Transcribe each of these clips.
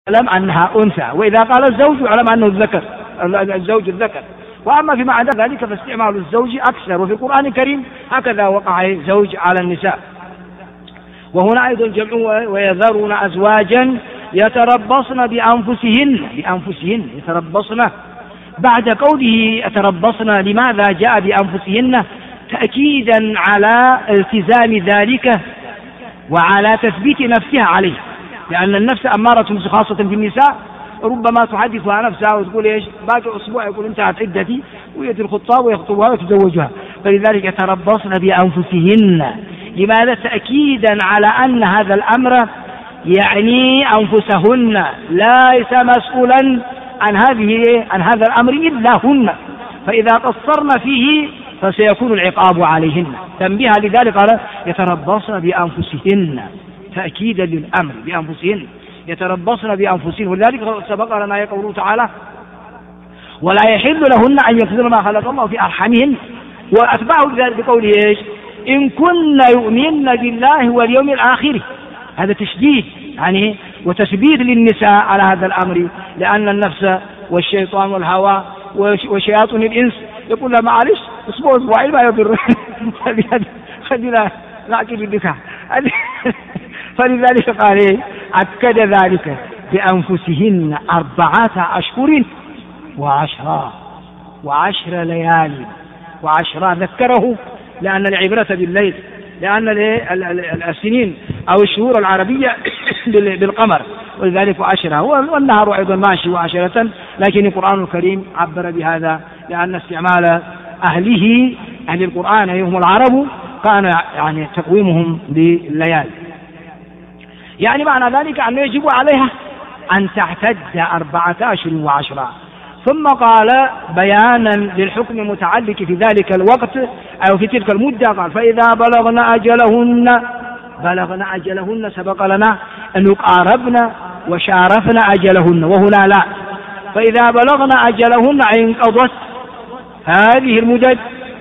يعلم أنها أنثى، وإذا قال الزوج يعلم أنه الذكر، الزوج الذكر. وأما فيما عدا ذلك فاستعمال الزوج أكثر، وفي القرآن الكريم هكذا وقع زوج على النساء. وهنا أيضا جمع ويذرون أزواجا يتربصن بأنفسهن يتربصن. بعد قوله يتربصن لماذا جاء بأنفسهن؟ تأكيدا على التزام ذلك وعلى تثبيت نفسها عليه، لأن النفس أمارة خاصة في النساء، ربما تحدثها نفسها وتقول إيش باقي أسبوع يقول انتهت عدتي، ويأتي الخطاب ويخطبها ويتزوجها. فلذلك يتربصن بأنفسهن. لماذا؟ تأكيدا على أن هذا الأمر يعني أنفسهن، ليس مسؤولا عن هذا الأمر إلا هن، فإذا قصرن فيه فسيكون العقاب عليهن. تنبيها لذلك قال يتربصن بأنفسهن تأكيدا للأمر بأنفسهن، يتربصن بأنفسهن. ولذلك سبق لنا قوله تعالى ولا يحل لهن أن يكتمن ما خلق الله في أرحامهن، وأتبعه بذلك بقوله إيش إن كن يؤمن بالله واليوم الآخر. هذا تشديد يعني وتثبيت للنساء على هذا الأمر، لأن النفس والشيطان والهوى وشياطين الإنس يقول لها معلش أسبوعين ما يضر خلينا نأكل النكاح. فلذلك قال أكد ذلك بأنفسهن 4 أشهر و10 ليالي و10. ذكره لأن العبرة بالليل، لأن السنين أو الشهور العربية بالقمر، ولذلك 10 والنهار أيضا ماشي 10. لكن القرآن الكريم عبر بهذا لأن استعمال أهل القرآن هم العرب كان يعني تقويمهم بالليالي. يعني معنى ذلك أنه يجب عليها أن تعتد 4 أشهر و10. ثم قال بيانا للحكم المتعلق في ذلك الوقت أو في تلك المدة، قال فإذا بلغن أجلهن سبق لنا أن قاربن وشارفن أجلهن، وهنا لا. فإذا بلغن أجلهن انقضت هذه المدد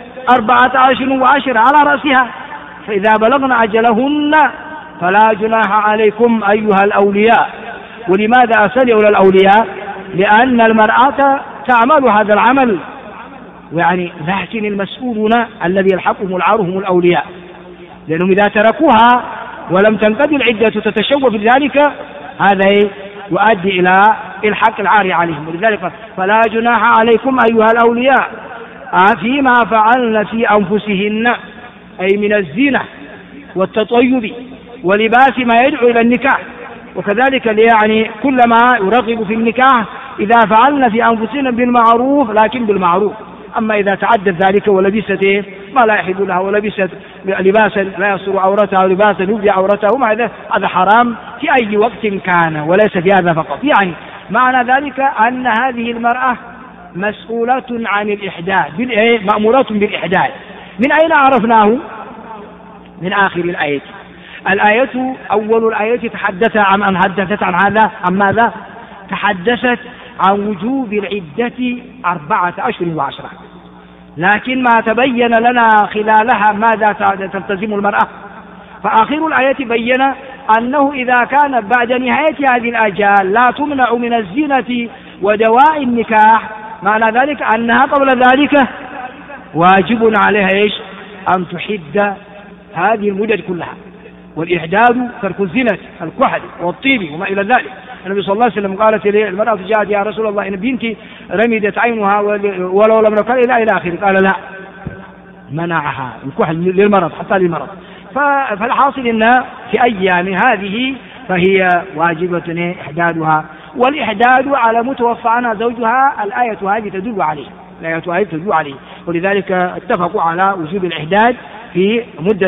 4 أشهر و10 على رأسها. فإذا بلغن أجلهن فلا جناح عليكم أيها الأولياء. ولماذا أرسل إلى الأولياء؟ لأن المرأة تعمل هذا العمل، يعني لكن المسؤولون الذي يلحقهم العار هم الأولياء، لأنهم إذا تركوها ولم تنقضي العدة تتشوف بذلك هذا يؤدي إلى الحق العار عليهم. ولذلك فلا جناح عليكم أيها الأولياء فيما فعلن في أنفسهن، أي من الزينة والتطيب ولباس ما يدعو إلى النكاح. وكذلك يعني كلما يرغب في النكاح إذا فعلن في أنفسهن بالمعروف، لكن بالمعروف. أما إذا تعدت ذلك ولبست ما لا يحل لها ولبست لباسا لا يستر عورتها ولباسا يبدي عورتها، هذا حرام في أي وقت كان، وليس في هذا فقط. يعني معنى ذلك أن هذه المرأة مسؤولة عن الإحداث، مأمورة بالإحداث. من أين عرفناه؟ من آخر الآية. أول الآية تحدثت عن هذا، عن ماذا؟ تحدثت عن وجوب العدة 4 أشهر و10. لكن ما تبين لنا خلالها ماذا تلتزم المرأة، فآخر الآية بين أنه إذا كانت بعد نهاية هذه الأجال لا تمنع من الزينة ودواء النكاح، معنى ذلك أنها قبل ذلك واجب عليها أن تحد هذه المدد كلها. والإحداد ترك الزينة الكحل والطيب وما إلى ذلك. النبي صلى الله عليه وسلم قالت لي المرأة جاءت يا رسول الله إن بنتي رمدت عينها ولو لم نكن إلى آخره، قال لا، منعها الكحل للمرض حتى للمرض. فالحاصل إن في أيام هذه فهي واجبة إحدادها، والإحداد على متوفى عنها زوجها الآية هذه تدل عليه. ولذلك اتفقوا على وجوب الإحداد في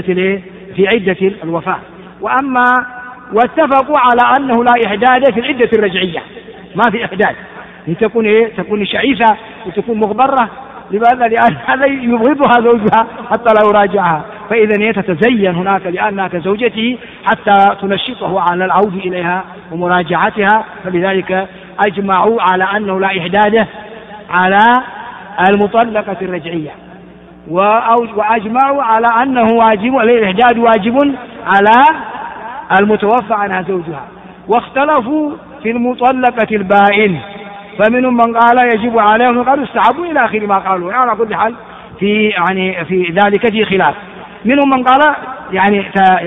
عدة الوفاة. واتفقوا على أنه لا إحداد في العدة الرجعية، ما في إحداد، تكون شعيثة وتكون مغبرة. لماذا؟ لأن هذا يبغضها زوجها حتى لا يراجعها، فإذا تتزين هناك لأنها كزوجته حتى تنشطه على العود إليها ومراجعتها. فلذلك أجمعوا على أنه لا إحداد على المطلقة الرجعية، وأجمعوا على أنه واجب، الإحداد واجب على المتوفى عنها زوجها. واختلفوا في المطلقة البائن، فمنهم من قال يجب عليهم وقال يستحب إلى آخر ما قالوا، يعني على كل حال في ذلك في خلاف. منهم من قال يعني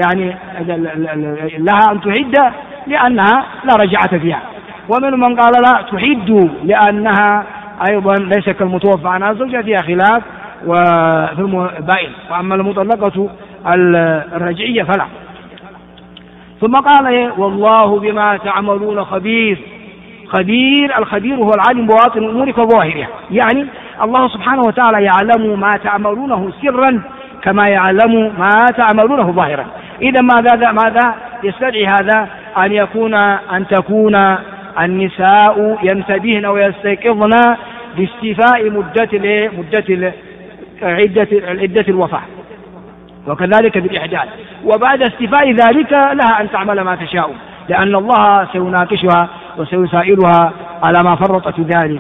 لها أن تحد لأنها لا رجعة فيها، ومنهم من قال لا تحد لأنها أيضا ليس كالمتوفى عنها زوجها، فيها خلاف وفي البائن. وأما المطلقة الرجعية فلا. ثم قال والله بما تعملون خبير. الخبير هو العالم بواطن الأمور كظاهرها، يعني الله سبحانه وتعالى يعلم ما تعملونه سرا كما يعلم ما تعملونه ظاهرا. إذا ماذا يستدعي هذا؟ أن تكون النساء ينتبهن ويستيقظن باستيفاء مدة عدة الوفاة، وكذلك بالإحداث، وبعد استيفاء ذلك لها أن تعمل ما تشاء، لأن الله سيناقشها وسيسائلها على ما فرط في ذلك.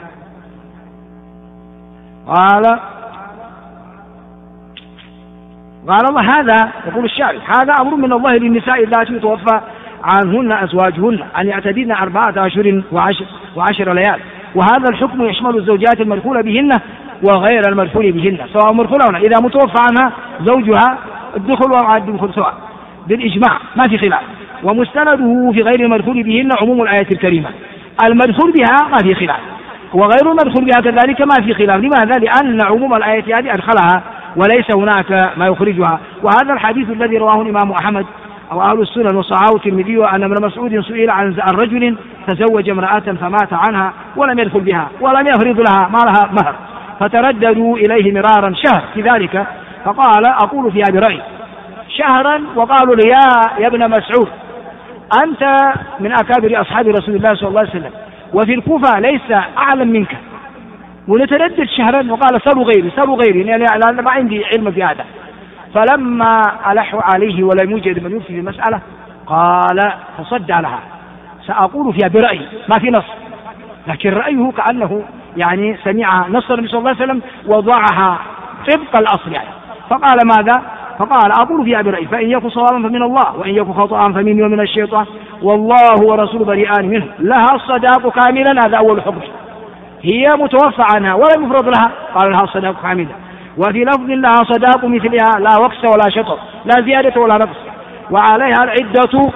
قال الله هذا، يقول الشاعر هذا أمر من الله للنساء اللاتي يتوفى عنهن أزواجهن أن يعتدن 4 أشهر و10 ليال، وهذا الحكم يشمل الزوجات المدخول بهن وغير المدخول بهن، سواء مدخولهن إذا متوفى عنها زوجها الدخول والدخول سواء بالإجماع ما في خلاف. ومستنده في غير المدخول بهن عموم الآية الكريمة، المدخول بها ما في خلاف، وغير المدخول بها كذلك ما في خلاف. لماذا؟ لأن عموم الآية هذه أدخلها وليس هناك ما يخرجها. وهذا الحديث الذي رواه الإمام أحمد أو أهل السنن وصححه الترمذي أن ابن مسعود سئل عن رجل تزوج امرأة فمات عنها ولم يدخل بها ولم يفرض لها ما لها مهر، فترددوا إليه مرارا شهر في ذلك، فقال أقول فيها برأي شهرا. وقالوا لي يا ابن مسعود أنت من أكابر أصحاب رسول الله صلى الله عليه وسلم، وفي الكوفة ليس أعلم منك، ونتردد شهرا. وقال سلوا غيري يعني ما عندي علم في هذا. فلما ألحوا عليه ولم يوجد من يفتي في المسألة قال فصد لها سأقول فيها برأيي، ما في نص، لكن رأيه كأنه يعني سمع نص النبي صلى الله عليه وسلم وضعها طبق الأصل يعني. فقال ماذا؟ فقال أقول فيها برأيي، فإن يكن صوابا فمن الله وإن يكن خطأ فمني ومن الشيطان والله ورسوله بريئان منه، لها الصداق كاملا. هذا أول حكم. هي متوفى عنها ولم يفرض لها، قال لها الصداق كاملا. وفي لفظ لها صداق مثلها لا وكس ولا شطر، لا زيادة ولا نقص، وعليها العدة.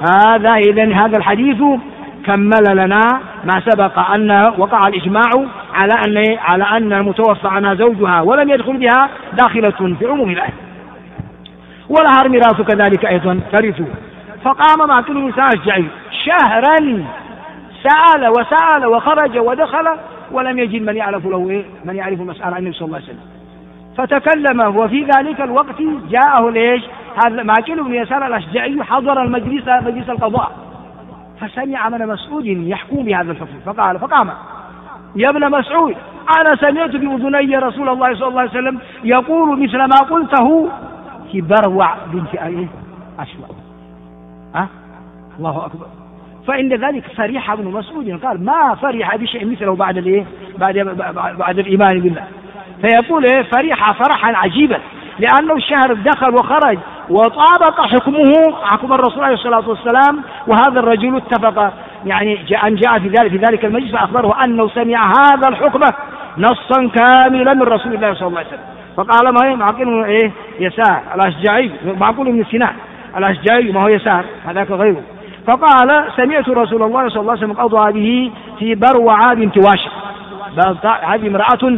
هذا الحديث كمل لنا ما سبق أن وقع الإجماع على أن المتوفى عنها زوجها ولم يدخل بها داخلة في عموم الآية، ولها الميراث كذلك أيضا ترث. فقام معقل بن الأشجعي شهرا سأل وخرج ودخل ولم يجد من يعرف له من يعرف المسألة عن النبي صلى الله عليه وسلم، فتكلم. وفي ذلك الوقت جاءه هذا معقل بن يسار الأشجعي حضر مجلس القضاء، فسمع من مسعود يحكم بهذا الحكم، فقام يا ابن مسعود أنا سمعت بأذني رسول الله صلى الله عليه وسلم يقول مثل ما قلته في بروع بنت أشوى. الله أكبر. فإن ذلك فرح ابن مسعود، قال ما فرح بشيء مثله بعد الإيمان بالله. فيقول فرح فرحا عجيبا، لأنه الشهر دخل وخرج وطابق حكم الرسول عليه الصلاة والسلام. وهذا الرجل اتفق يعني جاء في ذلك المجلس فأخبره أنه سمع هذا الحكم نصا كاملا من رسول الله صلى الله عليه وسلم. فقال ما هي معقول يسار الأشجعي، معقول من سنان الأشجعي ما هو يسار هذاك غيره. فقال سمعت رسول الله صلى الله عليه وسلم قضى به في بروعة بنت واشق، هذه امرأة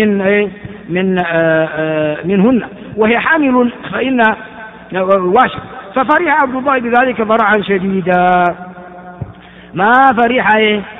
منهن وهي حامل فإن واشق. ففرح عبد الله بذلك فرحا شديدا، ما فرح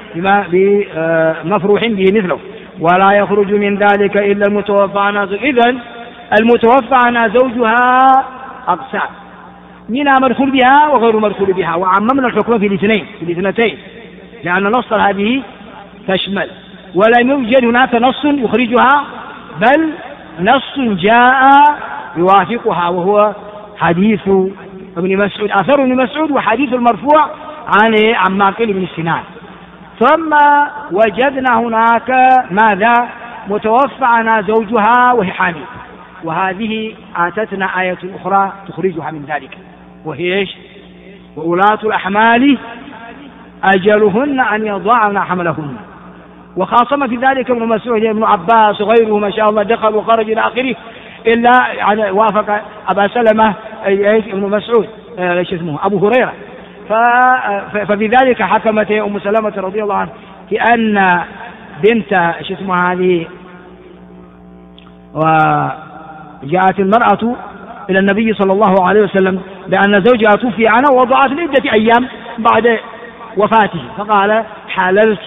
بمفروح به مثله. ولا يخرج من ذلك إلا المتوفى عنها. إذن المتوفى عنها زوجها أقسام، منها مدخول بها وغير مدخول بها، وعممنا الحكم في الاثنتين لأن نص هذه تشمل، ولم يوجد هناك نص يخرجها، بل نص جاء يوافقها وهو حديث ابن مسعود، أثر ابن مسعود وحديث المرفوع عن معقل بن سنان. ثم وجدنا هناك ماذا؟ متوفى عنها زوجها وهي حامل، وهذه آتتنا آية أخرى تخرجها من ذلك، وهي إيش؟ وأولاة الأحمال أجلهن أن يضعن حملهن. وخاصم في ذلك ابن مسعود ابن عباس وغيره ما شاء الله دخل وخرج إلى آخره، إلا يعني وافق أبا سلمة ابن مسعود اسمه أبو هريرة. فبذلك حكمت أم سلمة رضي الله عنها بأن بنت اسمها هذه، وجاءت المرأة إلى النبي صلى الله عليه وسلم بأن زوجها توفي عنها ووضعت لعدة أيام بعد وفاته، فقال حللت،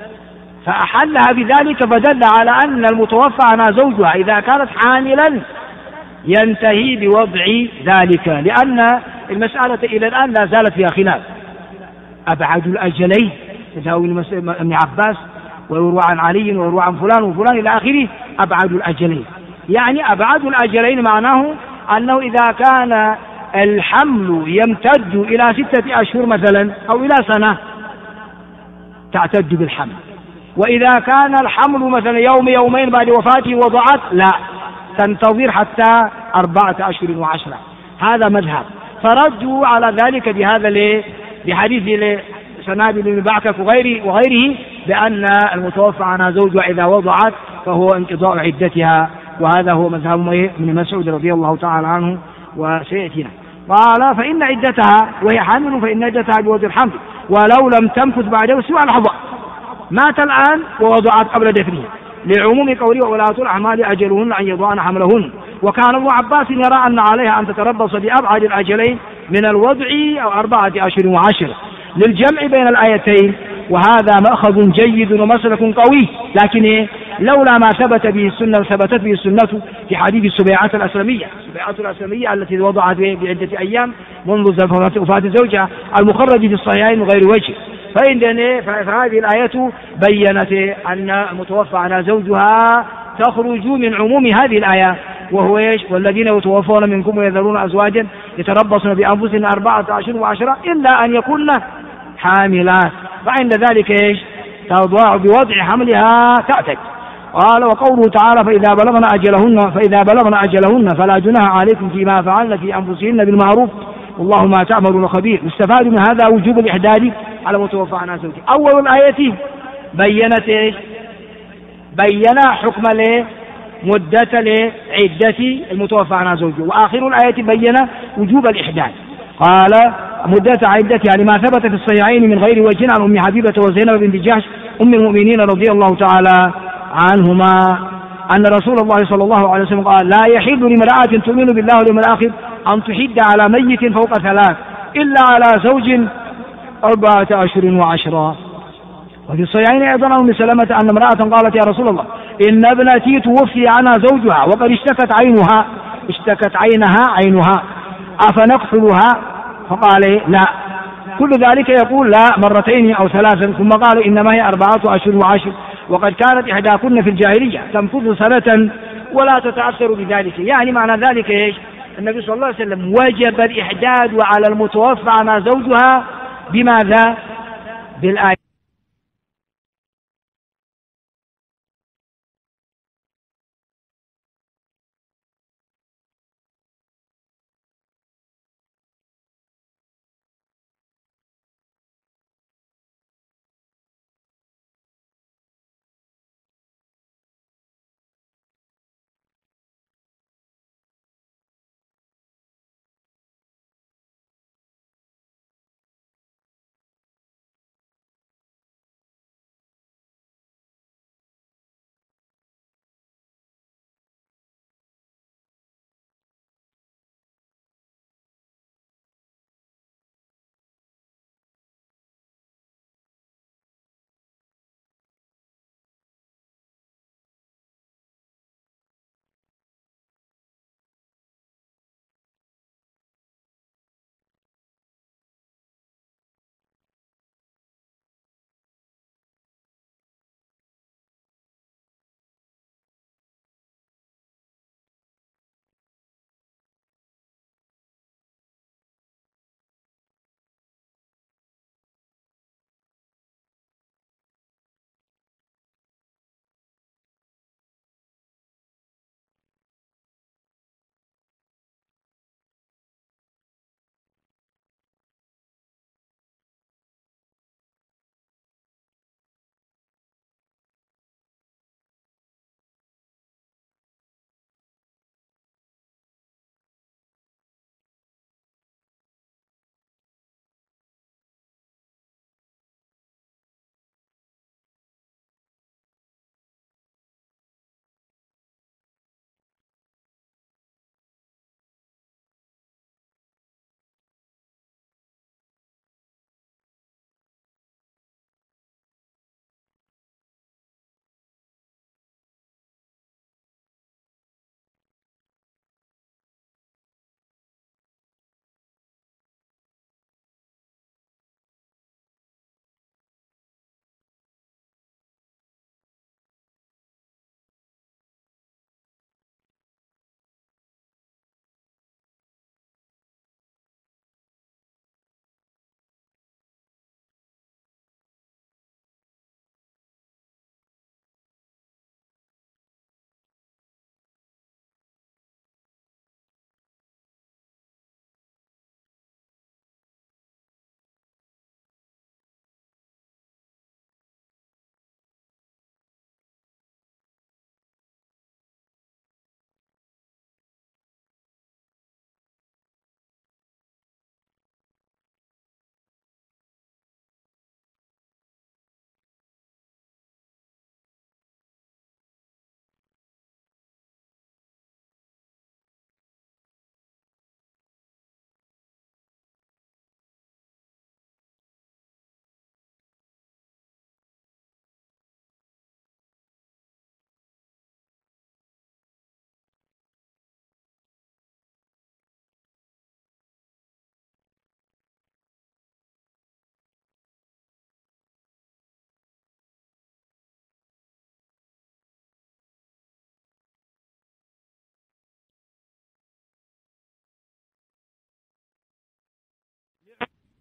فأحلها بذلك، فدل على أن المتوفى عنها زوجها إذا كانت حاملا ينتهي بوضع ذلك، لأن المسألة إلى الآن لا زالت فيها خلاف. أبعد الأجلين تداوي ابن عباس ويروى عن علي ويروى عن فلان وفلان إلى آخره، أبعد الأجلين يعني أبعد الأجلين معناه أنه إذا كان الحمل يمتد إلى 6 أشهر مثلا أو إلى سنة تعتد بالحمل، وإذا كان الحمل مثلا يوم يومين بعد وفاته وضعت لا تنتظر حتى 4 أشهر و10. هذا مذهب، فردوا على ذلك بهذا بحديث سنابل بن بعكك وغيره بأن المتوفى عنها زوجها إذا وضعت فهو انقضاء عدتها، وهذا هو مذهب ابن مسعود رضي الله تعالى عنه وسيأتينا. قال فإن عدتها وهي حامل فإن عدتها بوضع الحمل ولو لم تمكث بعده سوى لحظة، مات الآن ووضعت قبل دفنه، لعموم قوله وولاة الأحمال أجلهن أن يضعن حملهن. وكان ابن عباس يرى أن عليها أن تتربص بأبعد الأجلين من الوضع أو 4 أشهر و10 للجمع بين الآيتين، وهذا مأخذ جيد ومسلك قوي، لكن لولا ما ثبتت به السنة في حديث السبيعة الأسلمية التي وضعت بعدة أيام منذ وفاة زوجها المخرج في الصحيحين من غير وجه. فهذه الآية بيّنت أن المتوفى على زوجها تخرج من عموم هذه الآية، وهو والذين يتوفون منكم ويذرون أزواجا يتربصن بأنفسهن 4 أشهر و10 إلا أن يكن حاملات، فعند ذلك تضاع بوضع حملها تعتد. قال وقوله تعالى فإذا بلغن أجلهن فلا جناح عليكم فيما فعلن في أنفسهن بالمعروف والله ما تعملون خبير. يستفاد من هذا وجوب الإحداد على متوفى عنها زوجها. أول الآية بين حكم مدة عدة المتوفى عنها زوجها، وآخر الآية بين وجوب الإحداد. قال مدة عدتها لما ثبت في الصحيحين من غير وجه عن أم حبيبة وزينب بنت جحش أم المؤمنين رضي الله تعالى عنهما أن رسول الله صلى الله عليه وسلم قال لا يحل لامرأة تؤمن بالله واليوم الآخر أن تحد على ميت فوق 3 إلا على زوج 4 أشهر و10. وفي الصحيحين أيضا أم سلمة أن امرأة قالت يا رسول الله إن ابنتي توفي عنها زوجها وقد اشتكت عينها أفنقتلها؟ فقال لا. كل ذلك يقول لا 2 أو 3، ثم قال إنما هي 4 أشهر و10 وقد كانت إحداكن في الجاهلية تنفذ 1 سنة ولا تتأثر بذلك. يعني معنى ذلك إيش؟ النبي صلى الله عليه وسلم وجب الإحداد على المتوفى عنها زوجها بماذا؟ بالآية.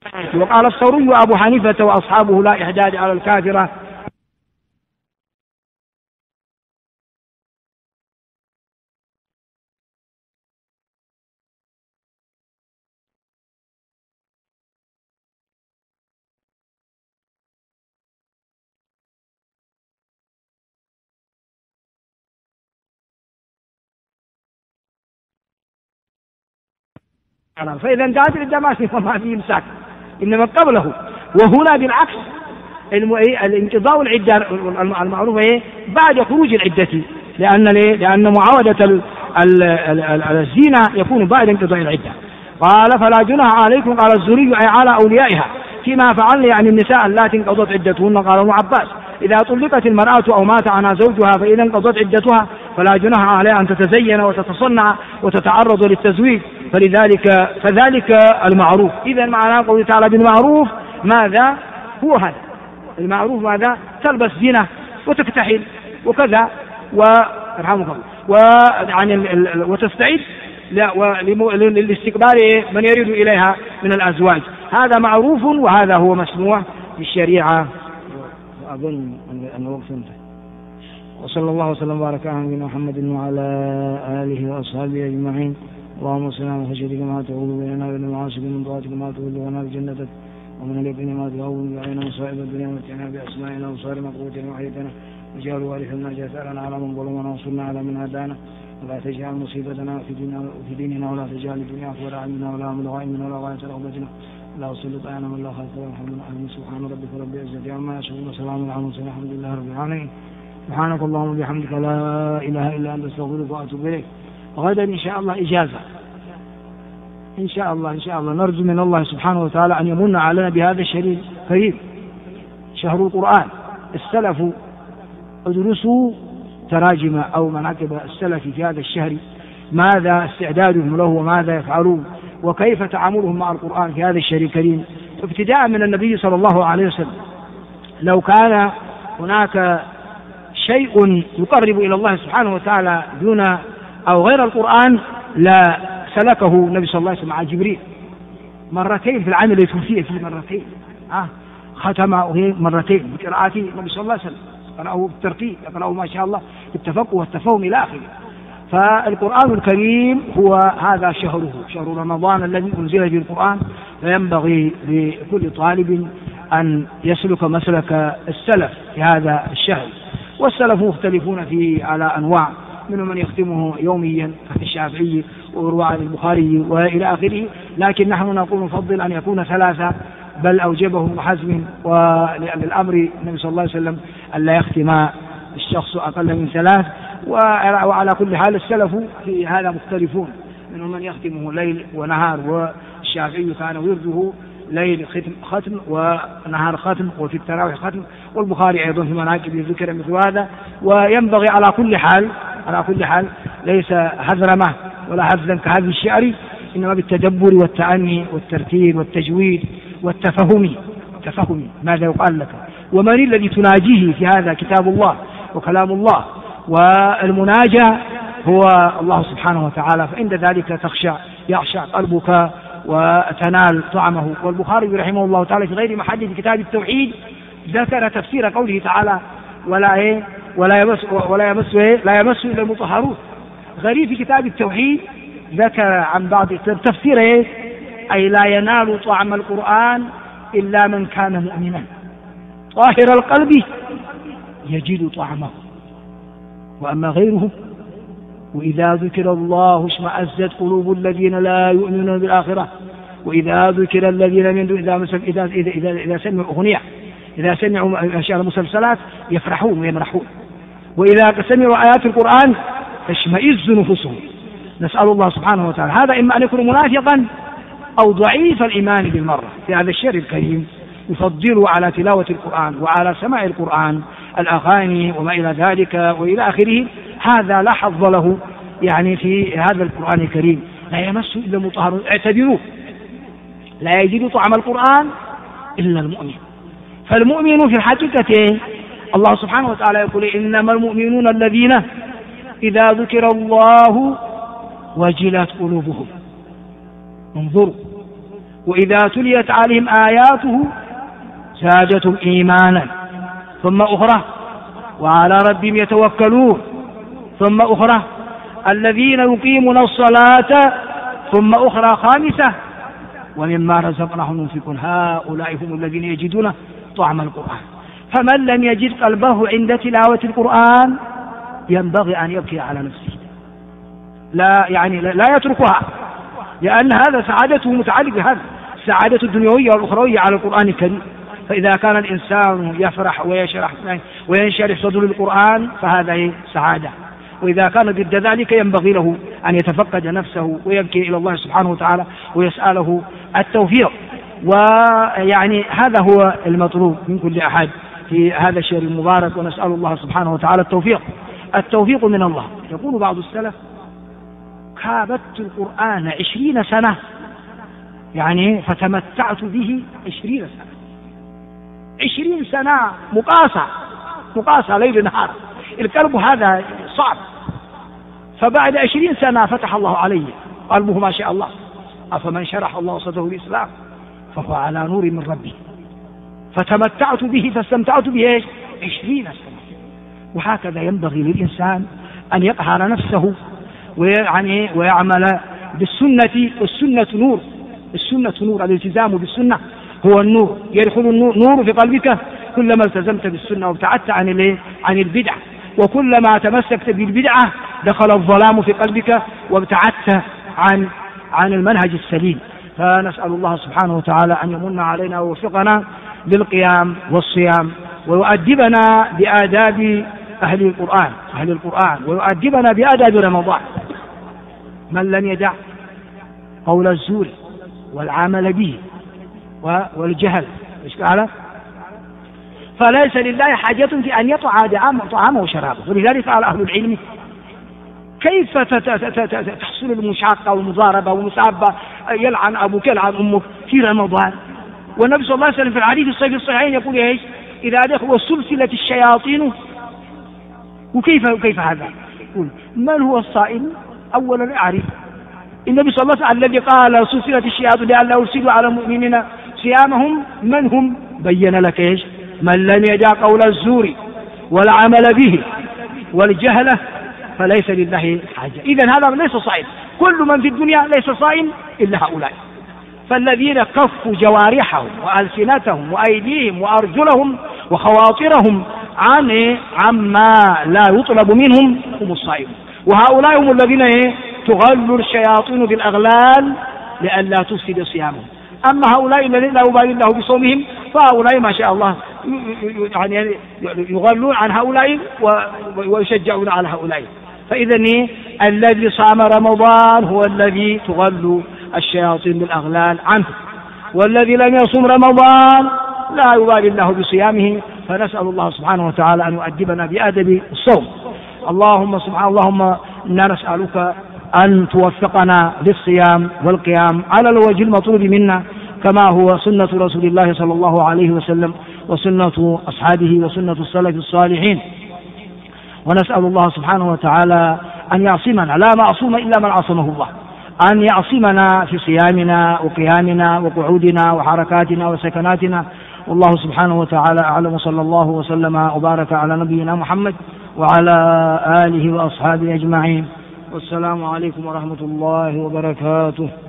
وقال الثوري وأبو حنيفة وأصحابه لا إحداد على الكافرة. فإذا انتهت العدة ما فيه إمساك، إنما قبله. وهنا بالعكس الانقضاء العدة المعروفة بعد خروج العدة، لأن معاودة الزينة يكون بعد انقضاء العدة. قال فلا جناح عليكم، قال الزهري أي على أوليائها فيما فعل يعني النساء اللاتي انقضت عدتهن. قال ابن عباس إذا طلقت المرأة أو مات عنها زوجها فإذا انقضت عدتها فلا جناح عليها أن تتزين وتتصنع وتتعرض للتزويج، فذلك المعروف. إذا معنى قوله تعالى بالمعروف ماذا هو هذا المعروف؟ ماذا؟ تلبس زينة وتكتحل وكذا وارحمك الله وتستعد لاستقبال من يريد إليها من الأزواج. هذا معروف وهذا هو مسموح في الشريعة. أظن أن الوقت انتهى. وصلى الله وسلم وبارك على نبينا محمد وعلى آله وأصحابه أجمعين. اللهم صل على خشيتك ما تقول بيننا وبين معاصيك، من طاعتك ما تبلغنا بجنتك، ومن اليقين ما تهون علينا مصائب الدنيا، ومتعنا بأسمائنا وصارنا قوتنا وحياتنا، واجعل وارث منا جثارنا على من ظلمنا وانصرنا على من هدانا، ولا تجعل مصيبتنا في ديننا، ولا تجعل الدنيا أكبر همنا ولا مبلغ علمنا ولا غاية رغبتنا، ولا تسلط علينا من لا خافك والحمد لله. سبحان ربك رب العزة عما يصفون وسلام على المرسلين الحمد لله رب العالمين. سبحانك اللهم وبحمدك لا إله إلا أنت أستغفرك وأتوب إليك. غدا إن شاء الله إجازة إن شاء الله نرجو من الله سبحانه وتعالى أن يمن علينا بهذا الشهر الكريم، شهر القرآن. السلف ادرسوا تراجم أو مناقب السلف في هذا الشهر، ماذا استعدادهم له وماذا يفعلون وكيف تعاملهم مع القرآن في هذا الشهر الكريم، ابتداء من النبي صلى الله عليه وسلم. لو كان هناك شيء يقرب إلى الله سبحانه وتعالى دون أو غير القرآن لا سلكه النبي صلى الله عليه وسلم مع جبريل مرتين في العام الذي توفي فيه، مرتين ختمه مرتين بقراءة النبي صلى الله عليه وسلم، قرأه بالترتيب، يقرأه ما شاء الله بالتفقه والتفهم إلى آخره. فالقرآن الكريم هو هذا شهره، شهر رمضان الذي أنزل فيه القرآن، فينبغي لكل طالب أن يسلك مسلك السلف في هذا الشهر. والسلف مختلفون فيه على أنواع، منهم من يختمه يوميا الشافعي ويروى عن البخاري وإلى آخره، لكن نحن نقول نفضل أن يكون ثلاثة، بل أوجبه ابن حزم ولأن الأمر النبي صلى الله عليه وسلم ألا يختم الشخص أقل من ثلاث. وعلى كل حال السلف في هذا مختلفون، منهم من يختمه ليل ونهار، والشافعي كان ورده ليل ختم ونهار ختم، وفي التراويح ختم، والبخاري أيضا في مناقب ذكر مثل هذا. وينبغي على كل حال ليس هذرمة ولا هذلا كهذا الشعر، إنما بالتدبر والتأني والترتيب والتجويد والتفهم ماذا يقال لك، ومن الذي تناجيه في هذا كتاب الله وكلام الله، والمناجاة هو الله سبحانه وتعالى، فعند ذلك يخشع قلبك وتنال طعمه. والبخاري رحمه الله تعالى في غير محل كتاب التوحيد ذكر تفسير قوله تعالى لا يمس إلا المطهرون. غريب في كتاب التوحيد ذكر عن بعض تفسير أي لا ينال طعم القرآن إلا من كان مؤمنا طاهر القلب يجد طعمه، وأما غيره وإذا ذكر الله اشمأزت قلوب الذين لا يؤمنون بالآخرة، وإذا ذكر الذين من دون إذا سمعوا أغنية، إذا سمعوا أشياء المسلسلات يفرحون ويمرحون، وإذا سمعوا آيات القرآن تشمئز نفوسهم. نسأل الله سبحانه وتعالى هذا إما أن يكون منافقا أو ضعيف الإيمان بالمرة في هذا الشهر الكريم، يفضل على تلاوة القرآن وعلى سماع القرآن الأغاني وما إلى ذلك وإلى آخره. هذا لا حظ له يعني في هذا القرآن الكريم، لا يمس إلا المطهرون. اعتبروا لا يجد طعم القرآن إلا المؤمن. فالمؤمن في الحقيقة الله سبحانه وتعالى يقول إنما المؤمنون الذين إذا ذكر الله وجلت قلوبهم. انظروا، وإذا تليت عليهم آياته زادتهم إيمانا، ثم أخرى وعلى ربهم يتوكلون، ثم أخرى الذين يقيمون الصلاة، ثم أخرى خامسة ومما رزقناهم ينفقون، هؤلاء هم الذين يجدون طعم القرآن. فمن لم يجد قلبه عند تلاوة القرآن ينبغي أن يبكي على نفسه، لا يتركها، لأن هذا سعادته متعلق بهذا، السعادة الدنيوية والأخروية على القرآن الكريم. فإذا كان الإنسان يفرح وينشرح صدر القرآن فهذا سعادة، وإذا كان ضد ذلك ينبغي له أن يتفقد نفسه ويبكي إلى الله سبحانه وتعالى ويسأله التوفيق. هذا هو المطلوب من كل أحد في هذا الشهر المبارك، ونسأل الله سبحانه وتعالى التوفيق من الله. يقول بعض السلف: كابدت القرآن 20 سنة، فتمتعت به 20 سنة. 20 سنة مقاسة ليل نهار، القلب هذا صعب. فبعد 20 سنة فتح الله عليه قلبه ما شاء الله، أفمن شرح الله صدره الإسلام فهو على نور من ربه. فتمتعت به فاستمتعت به 20 سنة. وهكذا ينبغي للإنسان أن يقهر نفسه ويعمل بالسنة، والسنة نور، السنة نور، الالتزام بالسنة هو النور. يدخل النور في قلبك كلما التزمت بالسنة وابتعدت عن البدعة، وكلما تمسكت بالبدعة دخل الظلام في قلبك وابتعدت عن المنهج السليم. فنسأل الله سبحانه وتعالى أن يمن علينا ووفقنا للقيام والصيام، ويؤدبنا بآداب أهل القرآن، ويؤدبنا بآداب رمضان. من لم يدع قول الزور والعمل به والجهل فليس لله حاجة في أن يطع طعامه وشرابه. ولذلك قال أهل العلم: كيف تحصل المشاقة والمضاربة والمسابة، يلعن أبوك يلعن أمك في رمضان؟ والنبي صلى الله عليه وسلم في الحديث الصحيحين يقول: إذا دخلوا سلسلة الشياطين. وكيف هذا؟ يقول: من هو الصائم؟ أولا أعرف النبي صلى الله عليه وسلم الذي قال سلسلة الشياطين لئلا يفسدوا على المؤمنين صيامهم، من هم؟ بين لك من لم يدع قول الزور والعمل به والجهل فليس لله حاجة. إذن هذا ليس صائم، كل من في الدنيا ليس صائم إلا هؤلاء. فالذين كفوا جوارحهم وألسنتهم وأيديهم وأرجلهم وخواطرهم عما لا يطلب منهم هم الصائمون. وهؤلاء هم الذين تغل الشياطين بالأغلال لئلا تفسد صيامهم. أما هؤلاء الذين لا يبالي الله بصومهم فهؤلاء ما شاء الله يغلون عن هؤلاء ويشجعون على هؤلاء. فإذن الذي صام رمضان هو الذي تغل الشياطين بالأغلال عنه، والذي لم يصم رمضان لا يبالي الله بصيامه. فنسأل الله سبحانه وتعالى أن يؤدبنا بأدب الصوم. اللهم إنا نسألك أن توفقنا للصيام والقيام على الوجه المطلوب منا، كما هو سنة رسول الله صلى الله عليه وسلم وسنة أصحابه وسنة السلف الصالحين. ونسأل الله سبحانه وتعالى أن يعصمنا، لا معصوم إلا من عصمه الله، أن يعصمنا في صيامنا وقيامنا وقعودنا وحركاتنا وسكناتنا. والله سبحانه وتعالى أعلم، صلى الله وسلم وبارك على نبينا محمد وعلى آله وأصحابه أجمعين. والسلام عليكم ورحمة الله وبركاته.